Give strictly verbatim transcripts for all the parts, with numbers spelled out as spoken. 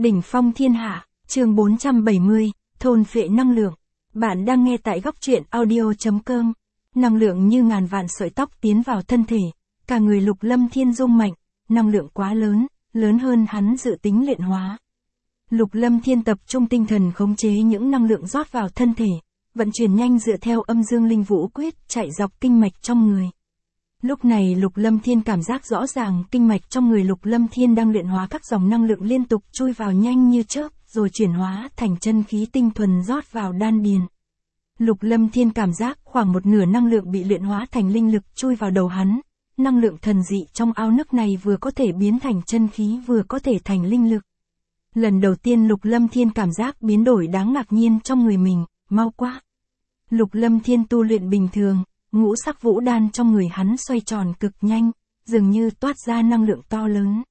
Đỉnh phong thiên hạ, chương bốn trăm bảy mươi, thôn phệ năng lượng. Bạn đang nghe tại góc truyện audio.com. Năng lượng như ngàn vạn sợi tóc tiến vào thân thể, cả người Lục Lâm Thiên rung mạnh, năng lượng quá lớn, lớn hơn hắn dự tính luyện hóa. Lục Lâm Thiên tập trung tinh thần khống chế những năng lượng rót vào thân thể, vận chuyển nhanh dựa theo âm dương linh vũ quyết chạy dọc kinh mạch trong người. Lúc này Lục Lâm Thiên cảm giác rõ ràng kinh mạch trong người Lục Lâm Thiên đang luyện hóa các dòng năng lượng liên tục chui vào nhanh như chớp, rồi chuyển hóa thành chân khí tinh thuần rót vào đan điền. Lục Lâm Thiên cảm giác khoảng một nửa năng lượng bị luyện hóa thành linh lực chui vào đầu hắn. Năng lượng thần dị trong ao nước này vừa có thể biến thành chân khí vừa có thể thành linh lực. Lần đầu tiên Lục Lâm Thiên cảm giác biến đổi đáng ngạc nhiên trong người mình, mau quá. Lục Lâm Thiên tu luyện bình thường, ngũ sắc vũ đan trong người hắn xoay tròn cực nhanh, dường như toát ra năng lượng to lớn.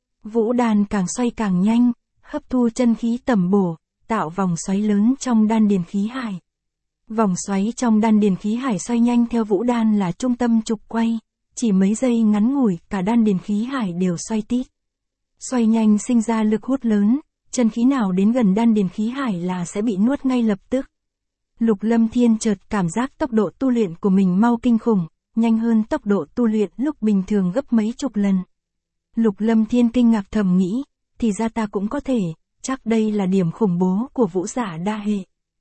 Vũ đan càng xoay càng nhanh, hấp thu chân khí tầm bổ, tạo vòng xoáy lớn trong đan điền khí hải. Vòng xoáy trong đan điền khí hải xoay nhanh theo vũ đan là trung tâm trục quay, chỉ mấy giây ngắn ngủi cả đan điền khí hải đều xoay tít. Xoay nhanh sinh ra lực hút lớn, chân khí nào đến gần đan điền khí hải là sẽ bị nuốt ngay lập tức. Lục Lâm Thiên chợt cảm giác tốc độ tu luyện của mình mau kinh khủng, nhanh hơn tốc độ tu luyện lúc bình thường gấp mấy chục lần. Lục Lâm Thiên kinh ngạc thầm nghĩ, thì ra ta cũng có thể, chắc đây là điểm khủng bố của vũ giả đa hệ.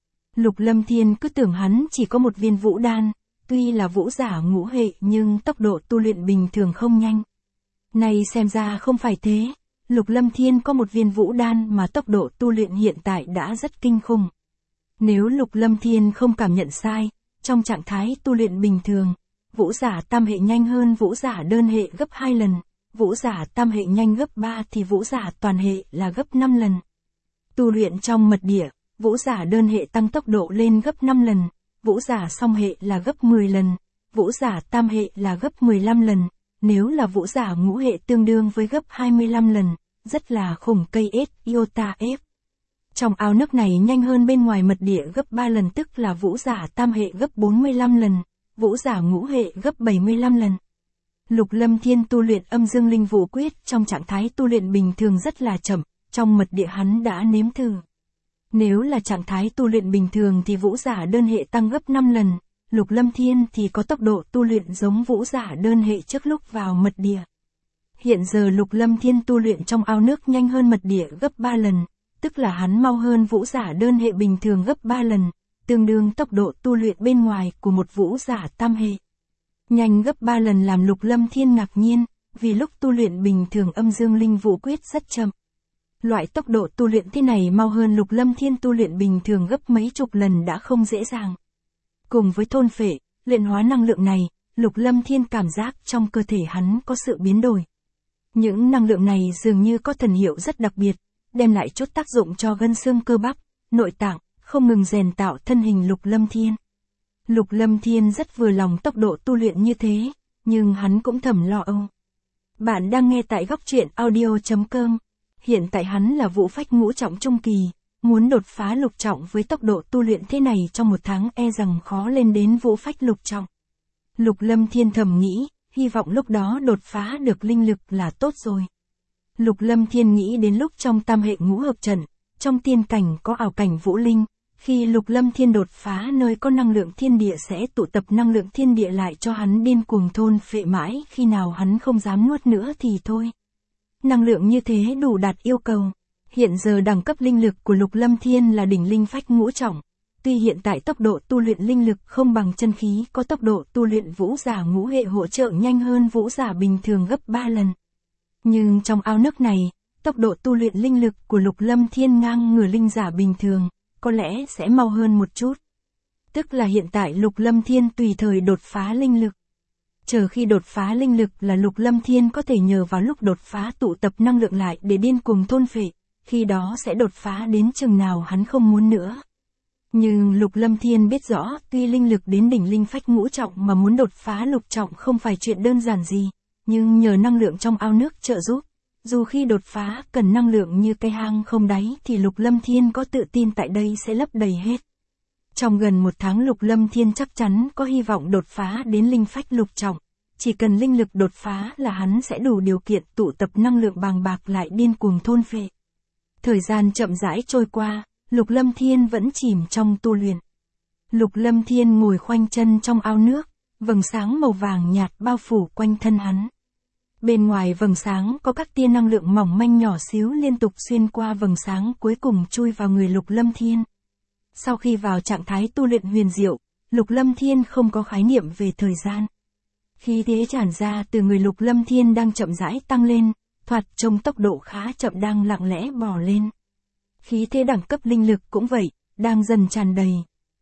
Lục Lâm Thiên cứ tưởng hắn chỉ có một viên vũ đan, tuy là vũ giả ngũ hệ nhưng tốc độ tu luyện bình thường không nhanh. Này xem ra không phải thế, Lục Lâm Thiên có một viên vũ đan mà tốc độ tu luyện hiện tại đã rất kinh khủng. Nếu Lục Lâm Thiên không cảm nhận sai, trong trạng thái tu luyện bình thường, vũ giả tam hệ nhanh hơn vũ giả đơn hệ gấp hai lần, vũ giả tam hệ nhanh gấp ba thì vũ giả toàn hệ là gấp năm lần. Tu luyện trong mật địa, vũ giả đơn hệ tăng tốc độ lên gấp năm lần, vũ giả song hệ là gấp mười lần, vũ giả tam hệ là gấp mười lăm lần, nếu là vũ giả ngũ hệ tương đương với gấp hai mươi lăm lần, rất là khủng cây S iota F. Trong ao nước này nhanh hơn bên ngoài mật địa gấp ba lần, tức là vũ giả tam hệ gấp bốn mươi lăm lần, vũ giả ngũ hệ gấp bảy mươi lăm lần. Lục Lâm Thiên tu luyện âm dương linh vũ quyết trong trạng thái tu luyện bình thường rất là chậm, trong mật địa hắn đã nếm thử. Nếu là trạng thái tu luyện bình thường thì vũ giả đơn hệ tăng gấp năm lần, Lục Lâm Thiên thì có tốc độ tu luyện giống vũ giả đơn hệ trước lúc vào mật địa. Hiện giờ Lục Lâm Thiên tu luyện trong ao nước nhanh hơn mật địa gấp ba lần, tức là hắn mau hơn vũ giả đơn hệ bình thường gấp ba lần, tương đương tốc độ tu luyện bên ngoài của một vũ giả tam hệ. Nhanh gấp ba lần làm Lục Lâm Thiên ngạc nhiên, vì lúc tu luyện bình thường âm dương linh vũ quyết rất chậm. Loại tốc độ tu luyện thế này mau hơn Lục Lâm Thiên tu luyện bình thường gấp mấy chục lần đã không dễ dàng. Cùng với thôn phệ, luyện hóa năng lượng này, Lục Lâm Thiên cảm giác trong cơ thể hắn có sự biến đổi. Những năng lượng này dường như có thần hiệu rất đặc biệt, đem lại chút tác dụng cho gân xương cơ bắp, nội tạng, không ngừng rèn tạo thân hình Lục Lâm Thiên. Lục Lâm Thiên rất vừa lòng tốc độ tu luyện như thế, nhưng hắn cũng thầm lo âu. Bạn đang nghe tại góc truyện audio.com. Hiện tại hắn là vũ phách ngũ trọng trung kỳ, muốn đột phá lục trọng với tốc độ tu luyện thế này trong một tháng e rằng khó lên đến vũ phách lục trọng. Lục Lâm Thiên thầm nghĩ, hy vọng lúc đó đột phá được linh lực là tốt rồi. Lục Lâm Thiên nghĩ đến lúc trong tam hệ ngũ hợp trận, trong tiên cảnh có ảo cảnh vũ linh, khi Lục Lâm Thiên đột phá nơi có năng lượng thiên địa sẽ tụ tập năng lượng thiên địa lại cho hắn điên cuồng thôn phệ mãi, khi nào hắn không dám nuốt nữa thì thôi. Năng lượng như thế đủ đạt yêu cầu. Hiện giờ đẳng cấp linh lực của Lục Lâm Thiên là đỉnh linh phách ngũ trọng. Tuy hiện tại tốc độ tu luyện linh lực không bằng chân khí có tốc độ tu luyện vũ giả ngũ hệ hỗ trợ nhanh hơn vũ giả bình thường gấp ba lần. Nhưng trong ao nước này, tốc độ tu luyện linh lực của Lục Lâm Thiên ngang ngửa linh giả bình thường, có lẽ sẽ mau hơn một chút. Tức là hiện tại Lục Lâm Thiên tùy thời đột phá linh lực. Chờ khi đột phá linh lực là Lục Lâm Thiên có thể nhờ vào lúc đột phá tụ tập năng lượng lại để điên cuồng thôn phệ, khi đó sẽ đột phá đến chừng nào hắn không muốn nữa. Nhưng Lục Lâm Thiên biết rõ, tuy linh lực đến đỉnh linh phách ngũ trọng mà muốn đột phá lục trọng không phải chuyện đơn giản gì, nhưng nhờ năng lượng trong ao nước trợ giúp, dù khi đột phá cần năng lượng như cây hang không đáy thì Lục Lâm Thiên có tự tin tại đây sẽ lấp đầy hết. Trong gần một tháng Lục Lâm Thiên chắc chắn có hy vọng đột phá đến linh phách lục trọng. Chỉ cần linh lực đột phá là hắn sẽ đủ điều kiện tụ tập năng lượng bàng bạc lại điên cuồng thôn phệ. Thời gian chậm rãi trôi qua, Lục Lâm Thiên vẫn chìm trong tu luyện. Lục Lâm Thiên ngồi khoanh chân trong ao nước, vầng sáng màu vàng nhạt bao phủ quanh thân hắn. Bên ngoài vầng sáng có các tia năng lượng mỏng manh nhỏ xíu liên tục xuyên qua vầng sáng cuối cùng chui vào người Lục Lâm Thiên. Sau khi vào trạng thái tu luyện huyền diệu, Lục Lâm Thiên không có khái niệm về thời gian. Khí thế tràn ra từ người Lục Lâm Thiên đang chậm rãi tăng lên, thoạt trông tốc độ khá chậm đang lặng lẽ bò lên. Khí thế đẳng cấp linh lực cũng vậy, đang dần tràn đầy.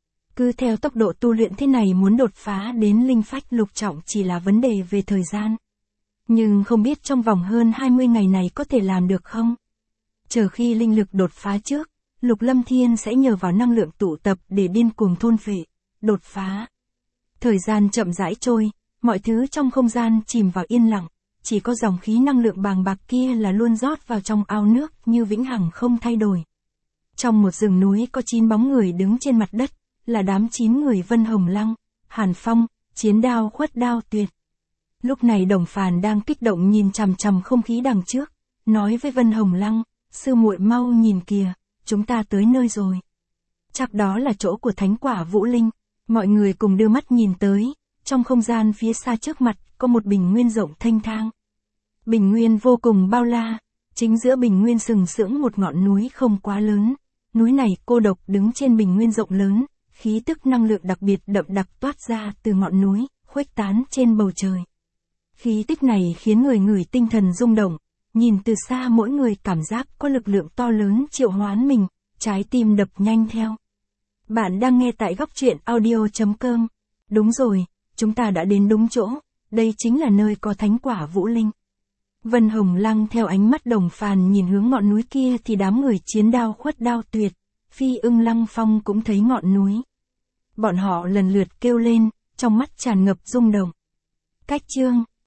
Cứ theo tốc độ tu luyện thế này muốn đột phá đến linh phách lục trọng chỉ là vấn đề về thời gian. Nhưng không biết trong vòng hơn hai mươi ngày này có thể làm được không? Chờ khi linh lực đột phá trước, Lục Lâm Thiên sẽ nhờ vào năng lượng tụ tập để điên cuồng thôn phệ, đột phá. Thời gian chậm rãi trôi, mọi thứ trong không gian chìm vào yên lặng, chỉ có dòng khí năng lượng bàng bạc kia là luôn rót vào trong ao nước như vĩnh hằng không thay đổi. Trong một rừng núi có chín bóng người đứng trên mặt đất, là đám chín người Vân Hồng Lăng, Hàn Phong, Chiến Đao Khuất Đao Tuyệt. Lúc này Đồng Phàn đang kích động nhìn chằm chằm không khí đằng trước, nói với Vân Hồng Lăng, sư muội mau nhìn kìa, chúng ta tới nơi rồi. Chắc đó là chỗ của thánh quả Vũ Linh, mọi người cùng đưa mắt nhìn tới, trong không gian phía xa trước mặt có một bình nguyên rộng thênh thang. Bình nguyên vô cùng bao la, chính giữa bình nguyên sừng sững một ngọn núi không quá lớn, núi này cô độc đứng trên bình nguyên rộng lớn, khí tức năng lượng đặc biệt đậm đặc toát ra từ ngọn núi, khuếch tán trên bầu trời. Khí tức này khiến người ngửi tinh thần rung động, nhìn từ xa mỗi người cảm giác có lực lượng to lớn triệu hoán mình, trái tim đập nhanh theo. Bạn đang nghe tại góc truyện audio chấm com. Đúng rồi, chúng ta đã đến đúng chỗ, đây chính là nơi có thánh quả Vũ Linh. Vân Hồng Lăng theo ánh mắt Đồng Phàn nhìn hướng ngọn núi kia thì đám người Chiến Đao Khuất Đao Tuyệt, Phi Ưng Lăng Phong cũng thấy ngọn núi. Bọn họ lần lượt kêu lên, trong mắt tràn ngập rung động. Cách chương